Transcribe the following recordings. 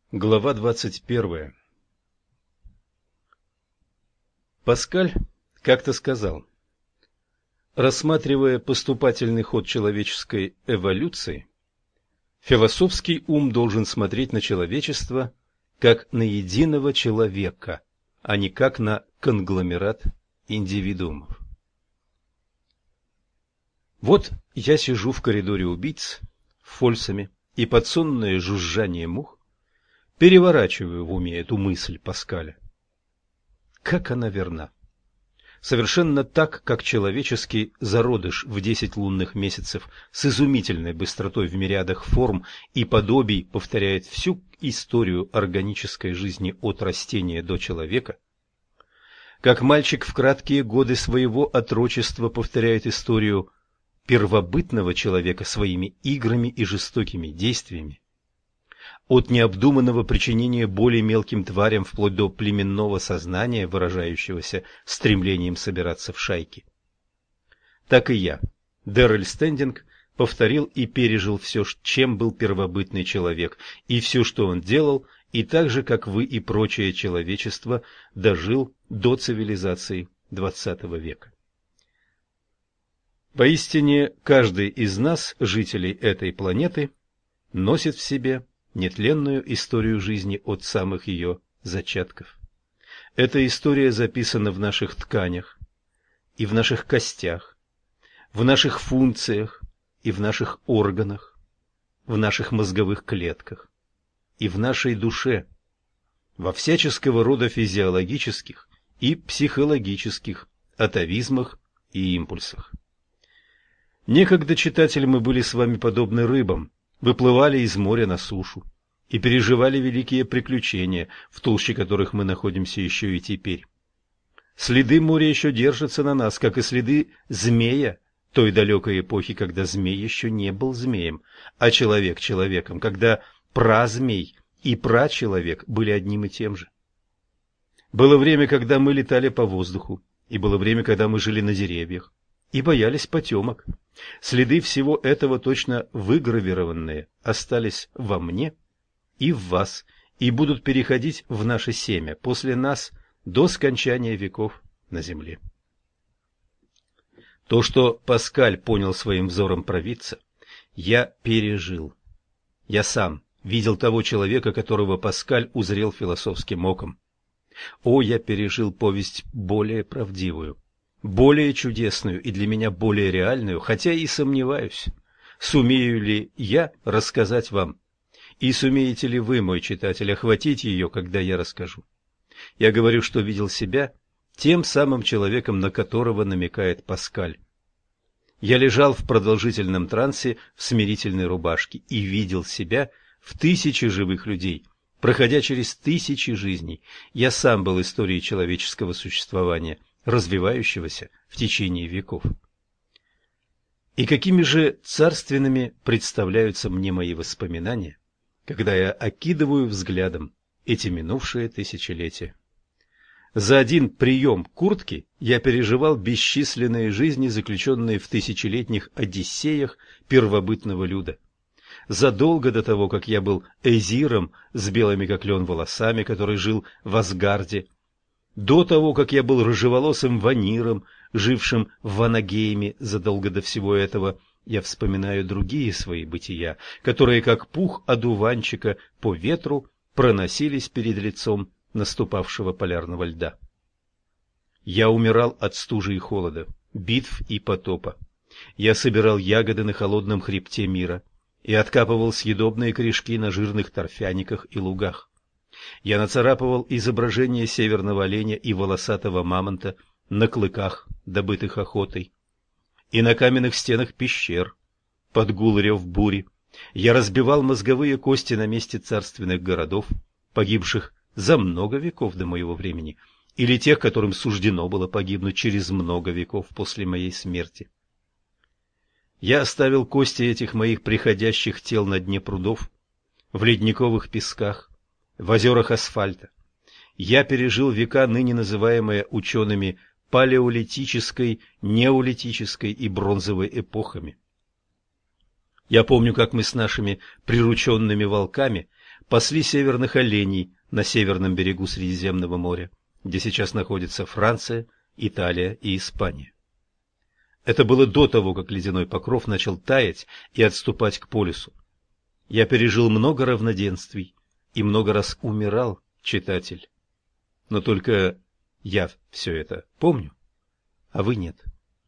Глава 21. Паскаль как-то сказал: рассматривая поступательный ход человеческой эволюции, философский ум должен смотреть на человечество как на единого человека, а не как на конгломерат индивидуумов. Вот я сижу в коридоре убийц в Фольсаме и под сонное жужжание мух переворачиваю в уме эту мысль Паскаля. Как она верна! Совершенно так, как человеческий зародыш в 10 лунных месяцев с изумительной быстротой в мириадах форм и подобий повторяет всю историю органической жизни от растения до человека, как мальчик в краткие годы своего отрочества повторяет историю первобытного человека своими играми и жестокими действиями, от необдуманного причинения боли мелким тварям вплоть до племенного сознания, выражающегося стремлением собираться в шайки. Так и я, Дэррель Стендинг, повторил и пережил все, чем был первобытный человек, и все, что он делал, и так же, как вы и прочее человечество, дожил до цивилизации XX века. Поистине, каждый из нас, жителей этой планеты, носит в себе нетленную историю жизни от самых ее зачатков. Эта история записана в наших тканях, и в наших костях, в наших функциях, и в наших органах, в наших мозговых клетках, и в нашей душе, во всяческого рода физиологических и психологических атовизмах и импульсах. Некогда, читатель, мы были с вами подобны рыбам, выплывали из моря на сушу и переживали великие приключения, в толще которых мы находимся еще и теперь. Следы моря еще держатся на нас, как и следы змея той далекой эпохи, когда змей еще не был змеем, а человек человеком, когда празмей и прачеловек были одним и тем же. Было время, когда мы летали по воздуху, и было время, когда мы жили на деревьях и боялись потемок. Следы всего этого, точно выгравированные, остались во мне и в вас, и будут переходить в наше семя после нас до скончания веков на земле. То, что Паскаль понял своим взором провидца, я пережил. Я сам видел того человека, которого Паскаль узрел философским оком. О, я пережил повесть более правдивую, более чудесную и для меня более реальную, хотя и сомневаюсь, сумею ли я рассказать вам, и сумеете ли вы, мой читатель, охватить ее, когда я расскажу. Я говорю, что видел себя тем самым человеком, на которого намекает Паскаль. Я лежал в продолжительном трансе в смирительной рубашке и видел себя в 1000 живых людей, проходя через 1000 жизней. Я сам был историей человеческого существования, развивающегося в течение веков. И какими же царственными представляются мне мои воспоминания, когда я окидываю взглядом эти минувшие тысячелетия. За один прием куртки я переживал бесчисленные жизни, заключенные в тысячелетних одиссеях первобытного люда. Задолго до того, как я был эзиром с белыми как лен волосами, который жил в Асгарде, до того, как я был рыжеволосым ваниром, жившим в Ванагейме, задолго до всего этого, я вспоминаю другие свои бытия, которые, как пух одуванчика, по ветру проносились перед лицом наступавшего полярного льда. Я умирал от стужи и холода, битв и потопа. Я собирал ягоды на холодном хребте мира и откапывал съедобные корешки на жирных торфяниках и лугах. Я нацарапывал изображения северного оленя и волосатого мамонта на клыках, добытых охотой, и на каменных стенах пещер, под гул рев бури. Я разбивал мозговые кости на месте царственных городов, погибших за много веков до моего времени, или тех, которым суждено было погибнуть через много веков после моей смерти. Я оставил кости этих моих приходящих тел на дне прудов, в ледниковых песках, в озерах асфальта. Я пережил века, ныне называемые учеными палеолитической, неолитической и бронзовой эпохами. Я помню, как мы с нашими прирученными волками пасли северных оленей на северном берегу Средиземного моря, где сейчас находятся Франция, Италия и Испания. Это было до того, как ледяной покров начал таять и отступать к полюсу. Я пережил много равноденствий и много раз умирал, читатель. Но только я все это помню, а вы нет.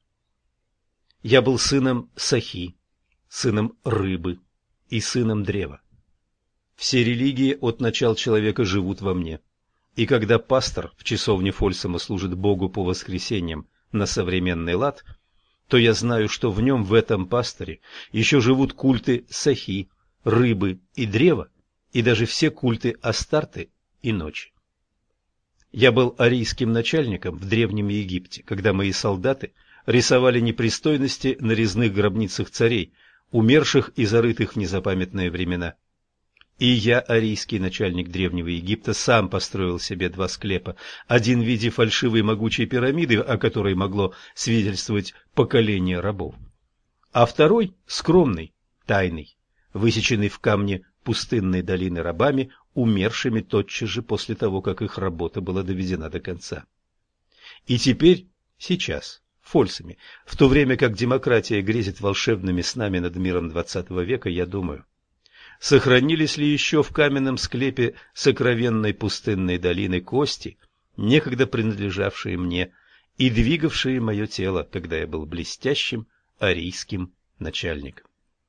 Я был сыном Сахи, сыном рыбы и сыном древа. Все религии от начала человека живут во мне. И когда пастор в часовне Фольсома служит Богу по воскресеньям на современный лад, то я знаю, что в нем, в этом пасторе, еще живут культы Сахи, рыбы и древа, и даже все культы Астарты и ночи. Я был арийским начальником в Древнем Египте, когда мои солдаты рисовали непристойности на резных гробницах царей, умерших и зарытых в незапамятные времена. И я, арийский начальник Древнего Египта, сам построил себе 2 склепа, один в виде фальшивой могучей пирамиды, о которой могло свидетельствовать поколение рабов, а второй скромный, тайный, высеченный в камне пустынной долины рабами, умершими тотчас же после того, как их работа была доведена до конца. И теперь, сейчас, в Фольсоме, в то время как демократия грезит волшебными снами над миром XX века, я думаю, сохранились ли еще в каменном склепе сокровенной пустынной долины кости, некогда принадлежавшие мне и двигавшие мое тело, когда я был блестящим арийским начальником.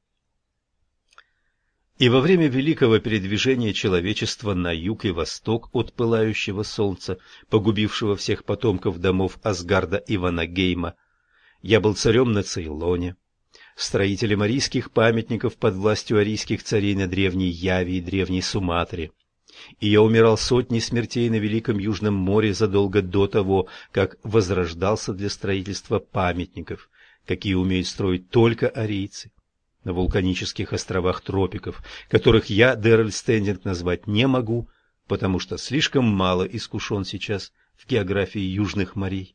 И во время великого передвижения человечества на юг и восток от пылающего солнца, погубившего всех потомков домов Асгарда и Ванагейма, я был царем на Цейлоне, строителем арийских памятников под властью арийских царей на Древней Яве и Древней Суматре. И я умирал сотни смертей на Великом Южном море задолго до того, как возрождался для строительства памятников, какие умеют строить только арийцы, на вулканических островах тропиков, которых я, Дэррель Стендинг, назвать не могу, потому что слишком мало искушен сейчас в географии южных морей.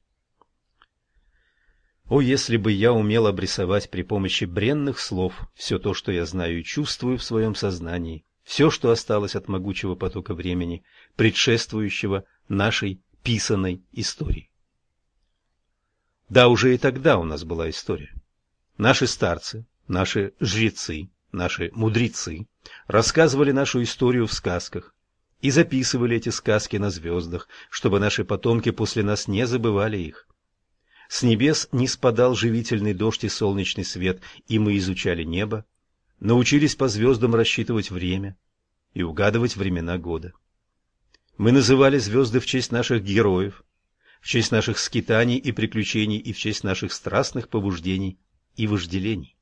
О, если бы я умел обрисовать при помощи бренных слов все то, что я знаю и чувствую в своем сознании, все, что осталось от могучего потока времени, предшествующего нашей писаной истории. Да, уже и тогда у нас была история. Наши старцы, наши жрецы, наши мудрецы рассказывали нашу историю в сказках и записывали эти сказки на звездах, чтобы наши потомки после нас не забывали их. С небес не спадал живительный дождь и солнечный свет, и мы изучали небо, научились по звездам рассчитывать время и угадывать времена года. Мы называли звезды в честь наших героев, в честь наших скитаний и приключений и в честь наших страстных побуждений и вожделений.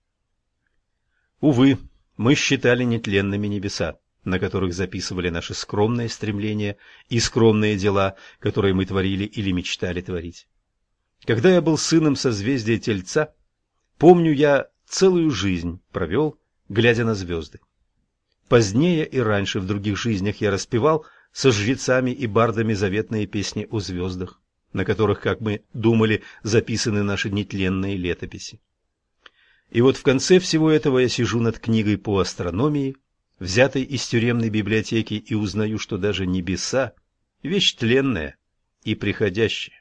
Увы, мы считали нетленными небеса, на которых записывали наши скромные стремления и скромные дела, которые мы творили или мечтали творить. Когда я был сыном созвездия Тельца, помню, я целую жизнь провел, глядя на звезды. Позднее и раньше в других жизнях я распевал со жрецами и бардами заветные песни о звездах, на которых, как мы думали, записаны наши нетленные летописи. И вот в конце всего этого я сижу над книгой по астрономии, взятой из тюремной библиотеки, и узнаю, что даже небеса — вещь тленная и приходящая.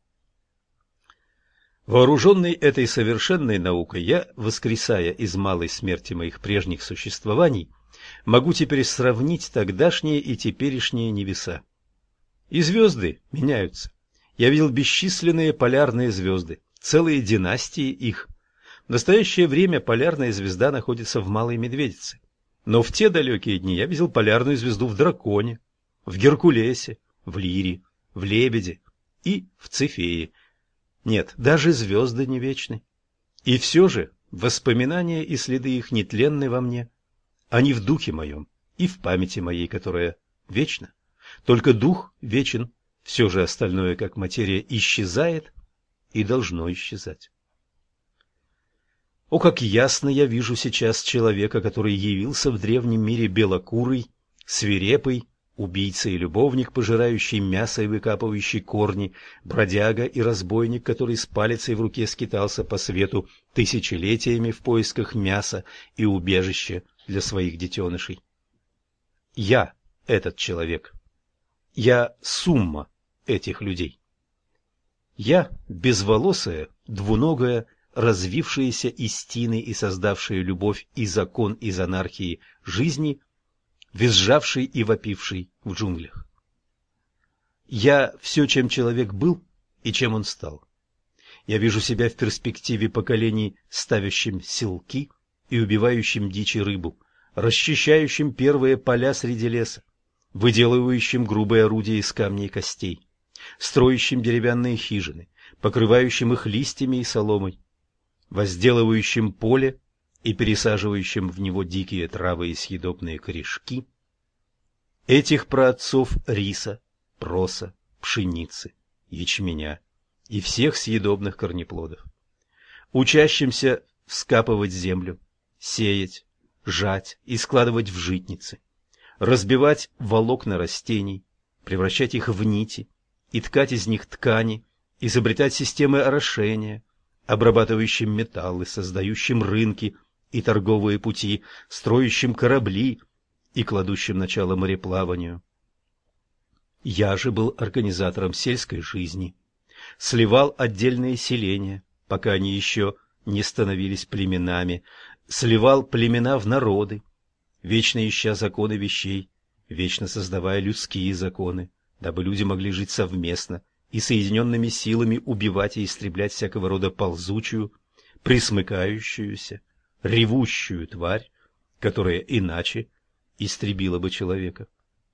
Вооруженный этой совершенной наукой, я, воскресая из малой смерти моих прежних существований, могу теперь сравнить тогдашние и теперешние небеса. И звезды меняются. Я видел бесчисленные полярные звезды, целые династии их. В настоящее время полярная звезда находится в Малой Медведице. Но в те далекие дни я видел полярную звезду в Драконе, в Геркулесе, в Лире, в Лебеде и в Цефее. Нет, даже звезды не вечны. И все же воспоминания и следы их нетленны во мне. Они в духе моем и в памяти моей, которая вечна. Только дух вечен, все же остальное, как материя, исчезает и должно исчезать. О, как ясно я вижу сейчас человека, который явился в древнем мире белокурый, свирепый, убийца и любовник, пожирающий мясо и выкапывающий корни, бродяга и разбойник, который с палицей в руке скитался по свету тысячелетиями в поисках мяса и убежища для своих детенышей. Я этот человек. Я сумма этих людей. Я безволосая, двуногая, развившаяся из тины и создавшая любовь и закон из анархии жизни, визжавший и вопивший в джунглях. Я все, чем человек был и чем он стал. Я вижу себя в перспективе поколений, ставящим селки и убивающим дичь и рыбу, расчищающим первые поля среди леса, выделывающим грубые орудия из камней и костей, строящим деревянные хижины, покрывающим их листьями и соломой, возделывающим поле и пересаживающим в него дикие травы и съедобные корешки, этих праотцов риса, проса, пшеницы, ячменя и всех съедобных корнеплодов, учащимся вскапывать землю, сеять, жать и складывать в житницы, разбивать волокна растений, превращать их в нити и ткать из них ткани, изобретать системы орошения, обрабатывающим металлы, создающим рынки и торговые пути, строящим корабли и кладущим начало мореплаванию. Я же был организатором сельской жизни, сливал отдельные селения, пока они еще не становились племенами, сливал племена в народы, вечно ища законы вещей, вечно создавая людские законы, дабы люди могли жить совместно и соединенными силами убивать и истреблять всякого рода ползучую, присмыкающуюся, ревущую тварь, которая иначе истребила бы человека.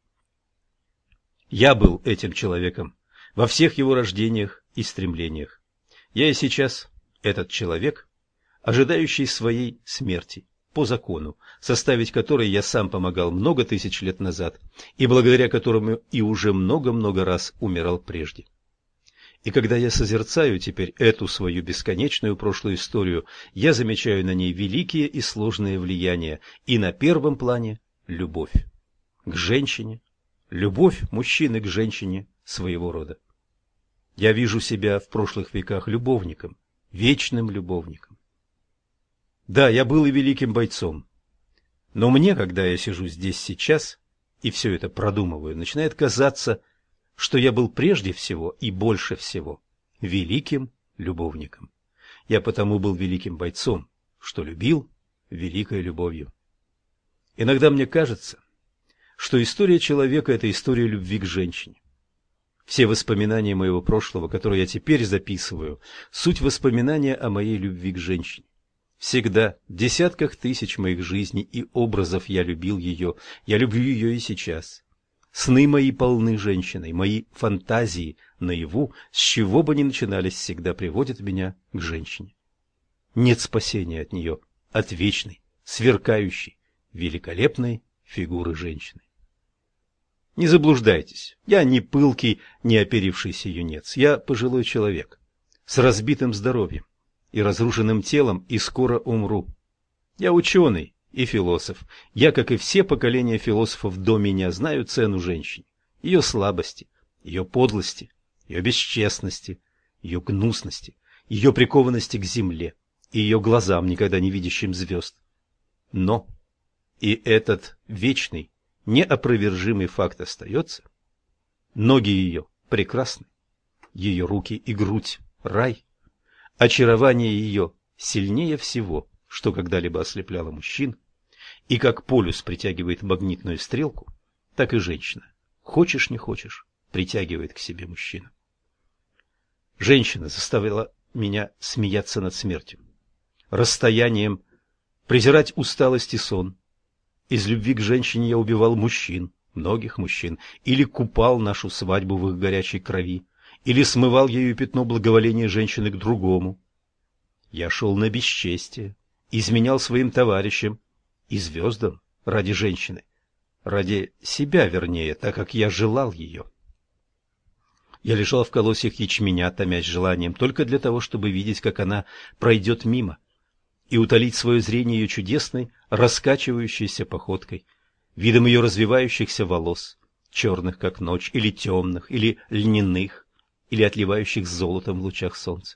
Я был этим человеком во всех его рождениях и стремлениях. Я и сейчас этот человек, ожидающий своей смерти по закону, составить который я сам помогал много тысяч лет назад и благодаря которому и уже много-много раз умирал прежде. И когда я созерцаю теперь эту свою бесконечную прошлую историю, я замечаю на ней великие и сложные влияния, и на первом плане любовь к женщине, любовь мужчины к женщине своего рода. Я вижу себя в прошлых веках любовником, вечным любовником. Да, я был и великим бойцом, но мне, когда я сижу здесь сейчас и все это продумываю, начинает казаться, что я был прежде всего и больше всего великим любовником. Я потому был великим бойцом, что любил великой любовью. Иногда мне кажется, что история человека – это история любви к женщине. Все воспоминания моего прошлого, которые я теперь записываю, суть воспоминания о моей любви к женщине. Всегда, в десятках тысяч моих жизней и образов я любил ее, я люблю ее и сейчас. Сны мои полны женщиной, мои фантазии наяву, с чего бы ни начинались, всегда приводят меня к женщине. Нет спасения от нее, от вечной, сверкающей, великолепной фигуры женщины. Не заблуждайтесь, я не пылкий, не оперившийся юнец, я пожилой человек, с разбитым здоровьем и разрушенным телом, и скоро умру. Я ученый и философ, я, как и все поколения философов до меня, знаю цену женщине, ее слабости, ее подлости, ее бесчестности, ее гнусности, ее прикованности к земле и ее глазам, никогда не видящим звезд. Но и этот вечный, неопровержимый факт остается. Ноги ее прекрасны, ее руки и грудь – рай. Очарование ее сильнее всего, что когда-либо ослепляло мужчин, и как полюс притягивает магнитную стрелку, так и женщина, хочешь не хочешь, притягивает к себе мужчину. Женщина заставила меня смеяться над смертью, расстоянием, презирать усталость и сон. Из любви к женщине я убивал мужчин, многих мужчин, или купал нашу свадьбу в их горячей крови, или смывал ею пятно благоволения женщины к другому. Я шел на бесчестие, изменял своим товарищам и звездам ради женщины, ради себя, вернее, так как я желал ее. Я лежал в колосьях ячменя, томясь желанием, только для того, чтобы видеть, как она пройдет мимо, и утолить свое зрение ее чудесной, раскачивающейся походкой, видом ее развивающихся волос, черных, как ночь, или темных, или льняных, или отливающих золотом в лучах солнца.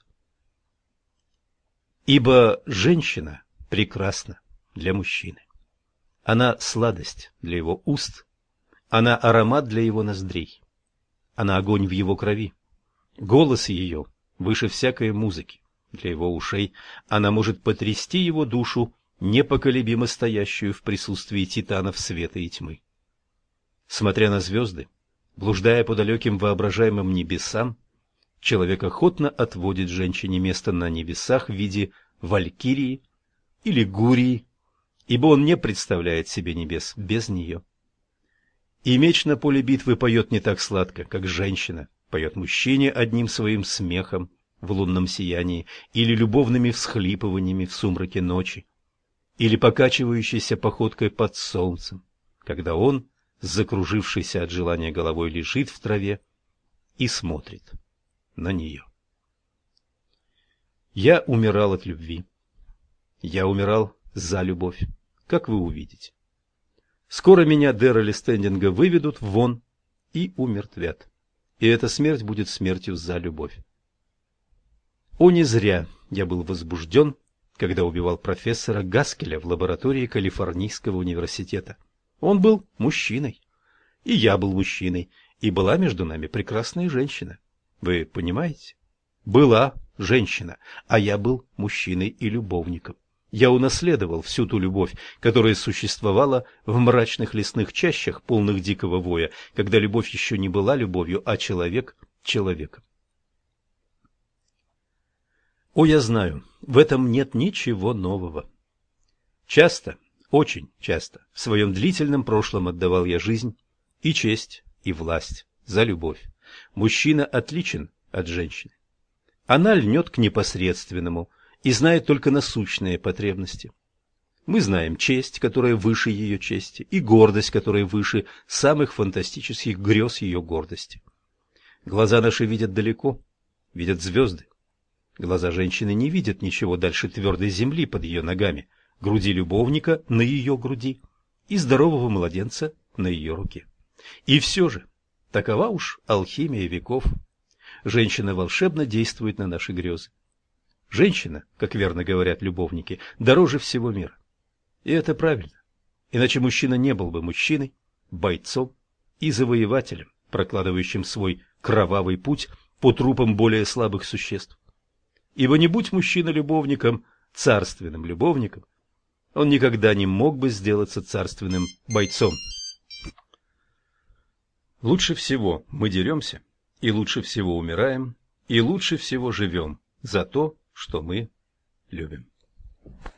Ибо женщина прекрасна для мужчины. Она сладость для его уст Она аромат для его ноздрей. Она огонь в его крови. Голос ее выше всякой музыки. Для его ушей она может потрясти его душу, непоколебимо стоящую в присутствии титанов света и тьмы. Смотря на звезды, блуждая по далеким воображаемым небесам, человек охотно отводит женщине место на небесах в виде валькирии или гурии, ибо он не представляет себе небес без нее. И меч на поле битвы поет не так сладко, как женщина поет мужчине одним своим смехом в лунном сиянии или любовными всхлипываниями в сумраке ночи, или покачивающейся походкой под солнцем, когда он, закружившийся от желания головой, лежит в траве и смотрит на нее. Я умирал от любви. Я умирал за любовь, как вы увидите. Скоро меня Дерреля Стендинга выведут вон и умертвят. И эта смерть будет смертью за любовь. О, не зря я был возбужден, когда убивал профессора Гаскеля в лаборатории Калифорнийского университета. Он был мужчиной, и я был мужчиной, и была между нами прекрасная женщина. Вы понимаете? Была женщина, а я был мужчиной и любовником. Я унаследовал всю ту любовь, которая существовала в мрачных лесных чащах, полных дикого воя, когда любовь еще не была любовью, а человек — человеком. О, я знаю, в этом нет ничего нового. Часто, очень часто, в своем длительном прошлом отдавал я жизнь и честь, и власть за любовь. Мужчина отличен от женщины. Она льнет к непосредственному и знает только насущные потребности. Мы знаем честь, которая выше ее чести, и гордость, которая выше самых фантастических грез ее гордости. Глаза наши видят далеко, видят звезды. Глаза женщины не видят ничего дальше твердой земли под ее ногами, груди любовника на ее груди и здорового младенца на ее руке. И все же, такова уж алхимия веков. Женщина волшебно действует на наши грезы. Женщина, как верно говорят любовники, дороже всего мира. И это правильно. Иначе мужчина не был бы мужчиной, бойцом и завоевателем, прокладывающим свой кровавый путь по трупам более слабых существ. Ибо не будь мужчина любовником, царственным любовником, он никогда не мог бы сделаться царственным бойцом. Лучше всего мы деремся, и лучше всего умираем, и лучше всего живем за то, что мы любим.